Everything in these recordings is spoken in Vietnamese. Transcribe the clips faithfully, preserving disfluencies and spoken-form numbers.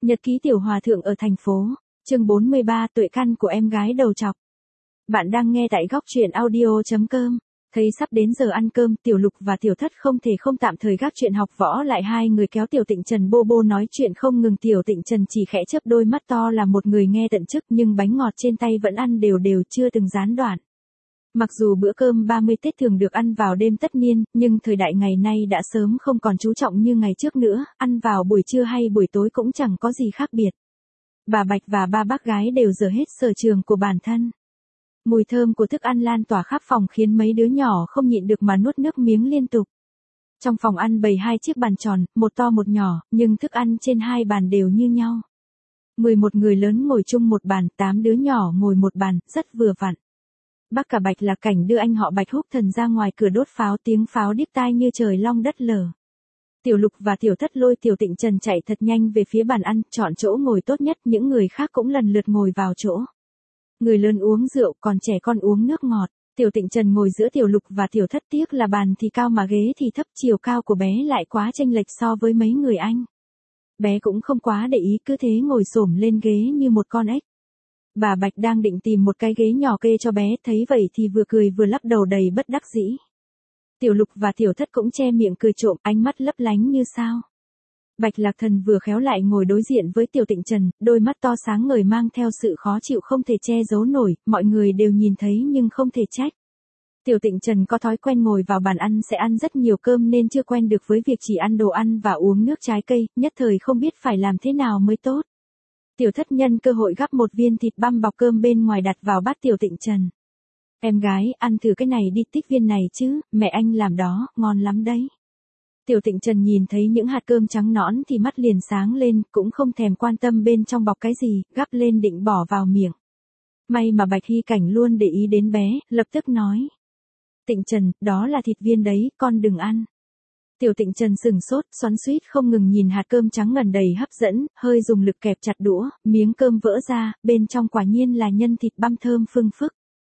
Nhật ký tiểu hòa thượng ở thành phố, chương bốn mươi ba tuệ căn của em gái đầu trọc. Bạn đang nghe tại góc truyện audio chấm com. Thấy sắp đến giờ ăn cơm, Tiểu Lục và Tiểu Thất không thể không tạm thời gác chuyện học võ lại, hai người kéo Tiểu Tịnh Trần bô bô nói chuyện không ngừng. Tiểu Tịnh Trần chỉ khẽ chớp đôi mắt to là một người nghe tận chức, nhưng bánh ngọt trên tay vẫn ăn đều đều chưa từng gián đoạn. Mặc dù bữa cơm ba mươi Tết thường được ăn vào đêm tất niên, nhưng thời đại ngày nay đã sớm không còn chú trọng như ngày trước nữa, ăn vào buổi trưa hay buổi tối cũng chẳng có gì khác biệt. Bà Bạch và ba bác gái đều dở hết sở trường của bản thân. Mùi thơm của thức ăn lan tỏa khắp phòng khiến mấy đứa nhỏ không nhịn được mà nuốt nước miếng liên tục. Trong phòng ăn bày hai chiếc bàn tròn, một to một nhỏ, nhưng thức ăn trên hai bàn đều như nhau. mười một người lớn ngồi chung một bàn, tám đứa nhỏ ngồi một bàn, rất vừa vặn. Bác cả Bạch Lạc Cảnh đưa anh họ Bạch Húc Thần ra ngoài cửa đốt pháo, tiếng pháo điếc tai như trời long đất lở. Tiểu Lục và Tiểu Thất lôi Tiểu Tịnh Trần chạy thật nhanh về phía bàn ăn, chọn chỗ ngồi tốt nhất, những người khác cũng lần lượt ngồi vào chỗ. Người lớn uống rượu, còn trẻ con uống nước ngọt. Tiểu Tịnh Trần ngồi giữa Tiểu Lục và Tiểu Thất, tiếc là bàn thì cao mà ghế thì thấp, chiều cao của bé lại quá chênh lệch so với mấy người anh. Bé cũng không quá để ý, cứ thế ngồi xổm lên ghế như một con ếch. Bà Bạch đang định tìm một cái ghế nhỏ kê cho bé, thấy vậy thì vừa cười vừa lắc đầu đầy bất đắc dĩ. Tiểu Lục và Tiểu Thất cũng che miệng cười trộm, ánh mắt lấp lánh như sao. Bạch Lạc Thần vừa khéo lại ngồi đối diện với Tiểu Tịnh Trần, đôi mắt to sáng ngời mang theo sự khó chịu không thể che giấu nổi, mọi người đều nhìn thấy nhưng không thể trách. Tiểu Tịnh Trần có thói quen ngồi vào bàn ăn sẽ ăn rất nhiều cơm nên chưa quen được với việc chỉ ăn đồ ăn và uống nước trái cây, nhất thời không biết phải làm thế nào mới tốt. Tiểu Thất nhân cơ hội gắp một viên thịt băm bọc cơm bên ngoài đặt vào bát Tiểu Tịnh Trần. Em gái, ăn thử cái này đi, tích viên này chứ, mẹ anh làm đó, ngon lắm đấy. Tiểu Tịnh Trần nhìn thấy những hạt cơm trắng nõn thì mắt liền sáng lên, cũng không thèm quan tâm bên trong bọc cái gì, gắp lên định bỏ vào miệng. May mà Bạch Hy Cảnh luôn để ý đến bé, lập tức nói. Tịnh Trần, đó là thịt viên đấy, con đừng ăn. Tiểu Tịnh Trần sừng sốt, xoắn xuýt không ngừng nhìn hạt cơm trắng ngần đầy hấp dẫn, hơi dùng lực kẹp chặt đũa, miếng cơm vỡ ra, bên trong quả nhiên là nhân thịt băm thơm phưng phức.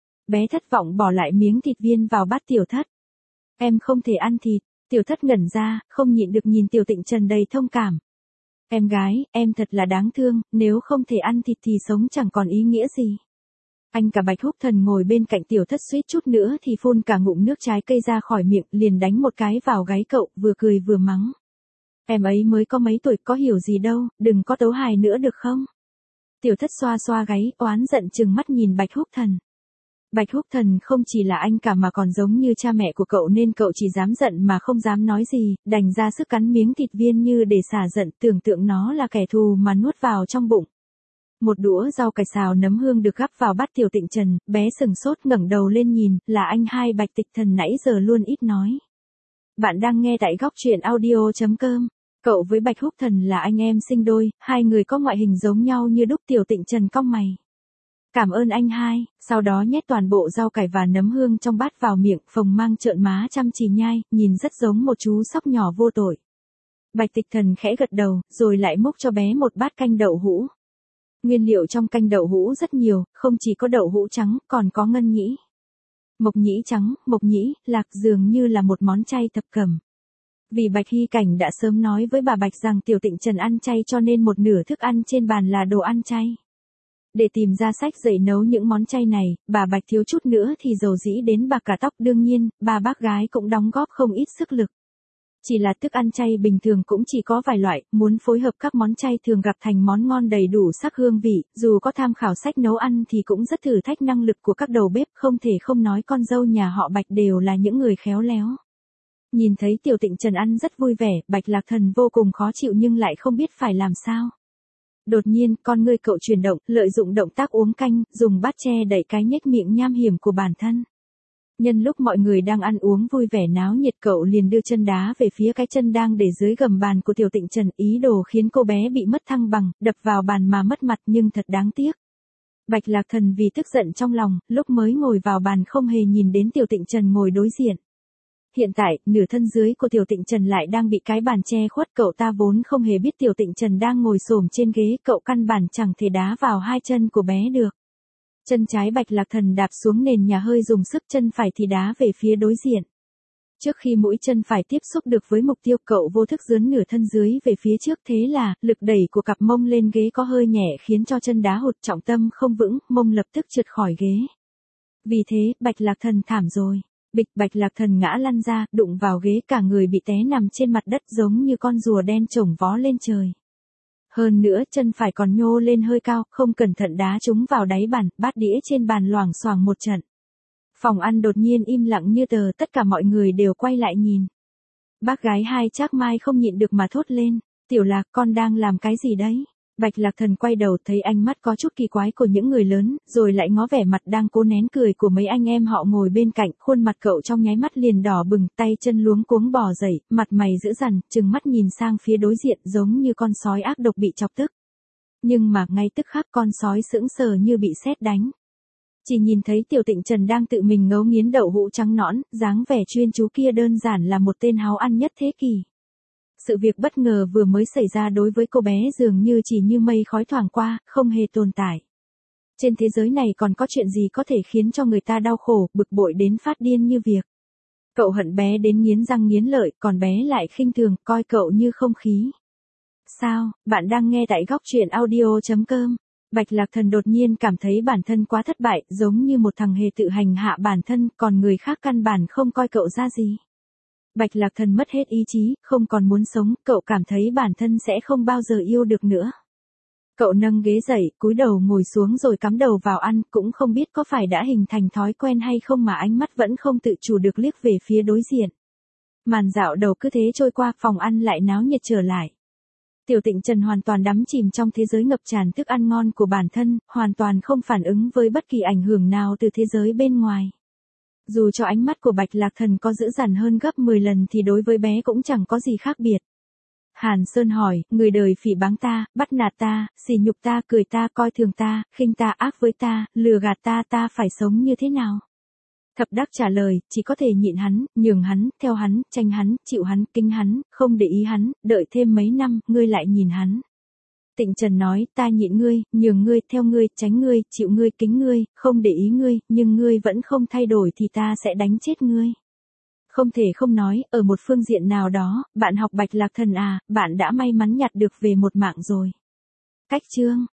Bé thất vọng bỏ lại miếng thịt viên vào bát Tiểu Thất. Em không thể ăn thịt. Tiểu Thất ngẩn ra, không nhịn được nhìn Tiểu Tịnh Trần đầy thông cảm. Em gái, em thật là đáng thương, nếu không thể ăn thịt thì sống chẳng còn ý nghĩa gì. Anh cả Bạch Húc Thần ngồi bên cạnh Tiểu Thất suýt chút nữa thì phun cả ngụm nước trái cây ra khỏi miệng, liền đánh một cái vào gáy cậu, vừa cười vừa mắng. Em ấy mới có mấy tuổi, có hiểu gì đâu, đừng có tấu hài nữa được không? Tiểu Thất xoa xoa gáy, oán giận trừng mắt nhìn Bạch Húc Thần. Bạch Húc Thần không chỉ là anh cả mà còn giống như cha mẹ của cậu nên cậu chỉ dám giận mà không dám nói gì, đành ra sức cắn miếng thịt viên như để xả giận, tưởng tượng nó là kẻ thù mà nuốt vào trong bụng. Một đũa rau cải xào nấm hương được gắp vào bát Tiểu Tịnh Trần, bé sừng sốt ngẩng đầu lên nhìn, là anh hai Bạch Tịch Thần nãy giờ luôn ít nói. Bạn đang nghe tại góc truyện audio chấm com. Cậu với Bạch Húc Thần là anh em sinh đôi, hai người có ngoại hình giống nhau như đúc. Tiểu Tịnh Trần cong mày. Cảm ơn anh hai, sau đó nhét toàn bộ rau cải và nấm hương trong bát vào miệng, phồng mang trợn má chăm chỉ nhai, nhìn rất giống một chú sóc nhỏ vô tội. Bạch Tịch Thần khẽ gật đầu, rồi lại múc cho bé một bát canh đậu hũ. Nguyên liệu trong canh đậu hũ rất nhiều, không chỉ có đậu hũ trắng, còn có ngân nhĩ, mộc nhĩ trắng, mộc nhĩ, lạc, dường như là một món chay thập cẩm. Vì Bạch Hy Cảnh đã sớm nói với bà Bạch rằng Tiểu Tịnh Trần ăn chay cho nên một nửa thức ăn trên bàn là đồ ăn chay. Để tìm ra sách dạy nấu những món chay này, bà Bạch thiếu chút nữa thì dầu dĩ đến bạc cả tóc, đương nhiên, ba bác gái cũng đóng góp không ít sức lực. Chỉ là thức ăn chay bình thường cũng chỉ có vài loại, muốn phối hợp các món chay thường gặp thành món ngon đầy đủ sắc hương vị, dù có tham khảo sách nấu ăn thì cũng rất thử thách năng lực của các đầu bếp, không thể không nói con dâu nhà họ Bạch đều là những người khéo léo. Nhìn thấy Tiểu Tịnh Trần ăn rất vui vẻ, Bạch Lạc Thần vô cùng khó chịu nhưng lại không biết phải làm sao. Đột nhiên, con ngươi cậu chuyển động, lợi dụng động tác uống canh, dùng bát che đậy cái nhếch miệng nham hiểm của bản thân. Nhân lúc mọi người đang ăn uống vui vẻ náo nhiệt, cậu liền đưa chân đá về phía cái chân đang để dưới gầm bàn của Tiểu Tịnh Trần, ý đồ khiến cô bé bị mất thăng bằng, đập vào bàn mà mất mặt, nhưng thật đáng tiếc. Bạch Lạc Thần vì tức giận trong lòng, lúc mới ngồi vào bàn không hề nhìn đến Tiểu Tịnh Trần ngồi đối diện. Hiện tại, nửa thân dưới của Tiểu Tịnh Trần lại đang bị cái bàn che khuất, cậu ta vốn không hề biết Tiểu Tịnh Trần đang ngồi xổm trên ghế, cậu căn bản chẳng thể đá vào hai chân của bé được. Chân trái Bạch Lạc Thần đạp xuống nền nhà hơi dùng sức, chân phải thì đá về phía đối diện. Trước khi mũi chân phải tiếp xúc được với mục tiêu, cậu vô thức dướn nửa thân dưới về phía trước, thế là lực đẩy của cặp mông lên ghế có hơi nhẹ khiến cho chân đá hụt, trọng tâm không vững, mông lập tức trượt khỏi ghế. Vì thế, Bạch Lạc Thần thảm rồi. Bịch, Bạch Lạc Thần ngã lăn ra, đụng vào ghế, cả người bị té nằm trên mặt đất giống như con rùa đen chổng vó lên trời. Hơn nữa, chân phải còn nhô lên hơi cao, không cẩn thận đá trúng vào đáy bàn, bát đĩa trên bàn loảng xoảng một trận. Phòng ăn đột nhiên im lặng như tờ, tất cả mọi người đều quay lại nhìn. Bác gái hai Trác Mai không nhịn được mà thốt lên, Tiểu Lạc, con đang làm cái gì đấy? Bạch Lạc Thần quay đầu thấy ánh mắt có chút kỳ quái của những người lớn, rồi lại ngó vẻ mặt đang cố nén cười của mấy anh em họ ngồi bên cạnh, khuôn mặt cậu trong nháy mắt liền đỏ bừng, tay chân luống cuống bò dậy, mặt mày dữ dằn, trừng mắt nhìn sang phía đối diện giống như con sói ác độc bị chọc tức. Nhưng mà ngay tức khắc con sói sững sờ như bị sét đánh. Chỉ nhìn thấy Tiểu Tịnh Trần đang tự mình ngấu nghiến đậu hũ trắng nõn, dáng vẻ chuyên chú kia đơn giản là một tên háo ăn nhất thế kỷ. Sự việc bất ngờ vừa mới xảy ra đối với cô bé dường như chỉ như mây khói thoảng qua, không hề tồn tại. Trên thế giới này còn có chuyện gì có thể khiến cho người ta đau khổ, bực bội đến phát điên như việc. Cậu hận bé đến nghiến răng nghiến lợi, còn bé lại khinh thường, coi cậu như không khí. Sao, bạn đang nghe tại góc truyện audio chấm com. Bạch Lạc Thần đột nhiên cảm thấy bản thân quá thất bại, giống như một thằng hề tự hành hạ bản thân, còn người khác căn bản không coi cậu ra gì. Bạch Lạc Thần mất hết ý chí, không còn muốn sống, cậu cảm thấy bản thân sẽ không bao giờ yêu được nữa. Cậu nâng ghế dậy, cúi đầu ngồi xuống rồi cắm đầu vào ăn, cũng không biết có phải đã hình thành thói quen hay không mà ánh mắt vẫn không tự chủ được liếc về phía đối diện. Màn dạo đầu cứ thế trôi qua, phòng ăn lại náo nhiệt trở lại. Tiểu Tịnh Trần hoàn toàn đắm chìm trong thế giới ngập tràn thức ăn ngon của bản thân, hoàn toàn không phản ứng với bất kỳ ảnh hưởng nào từ thế giới bên ngoài. Dù cho ánh mắt của Bạch Lạc Thần có dữ dằn hơn gấp mười lần thì đối với bé cũng chẳng có gì khác biệt. Hàn Sơn hỏi, người đời phỉ báng ta, bắt nạt ta, sỉ nhục ta, cười ta, coi thường ta, khinh ta, ác với ta, lừa gạt ta, ta phải sống như thế nào? Thập Đắc trả lời, chỉ có thể nhịn hắn, nhường hắn, theo hắn, tranh hắn, chịu hắn, kính hắn, không để ý hắn, đợi thêm mấy năm, ngươi lại nhìn hắn. Tịnh Trần nói, ta nhịn ngươi, nhường ngươi, theo ngươi, tránh ngươi, chịu ngươi, kính ngươi, không để ý ngươi, nhưng ngươi vẫn không thay đổi thì ta sẽ đánh chết ngươi. Không thể không nói, ở một phương diện nào đó, bạn học Bạch Lạc Thần à, bạn đã may mắn nhặt được về một mạng rồi. Cách chương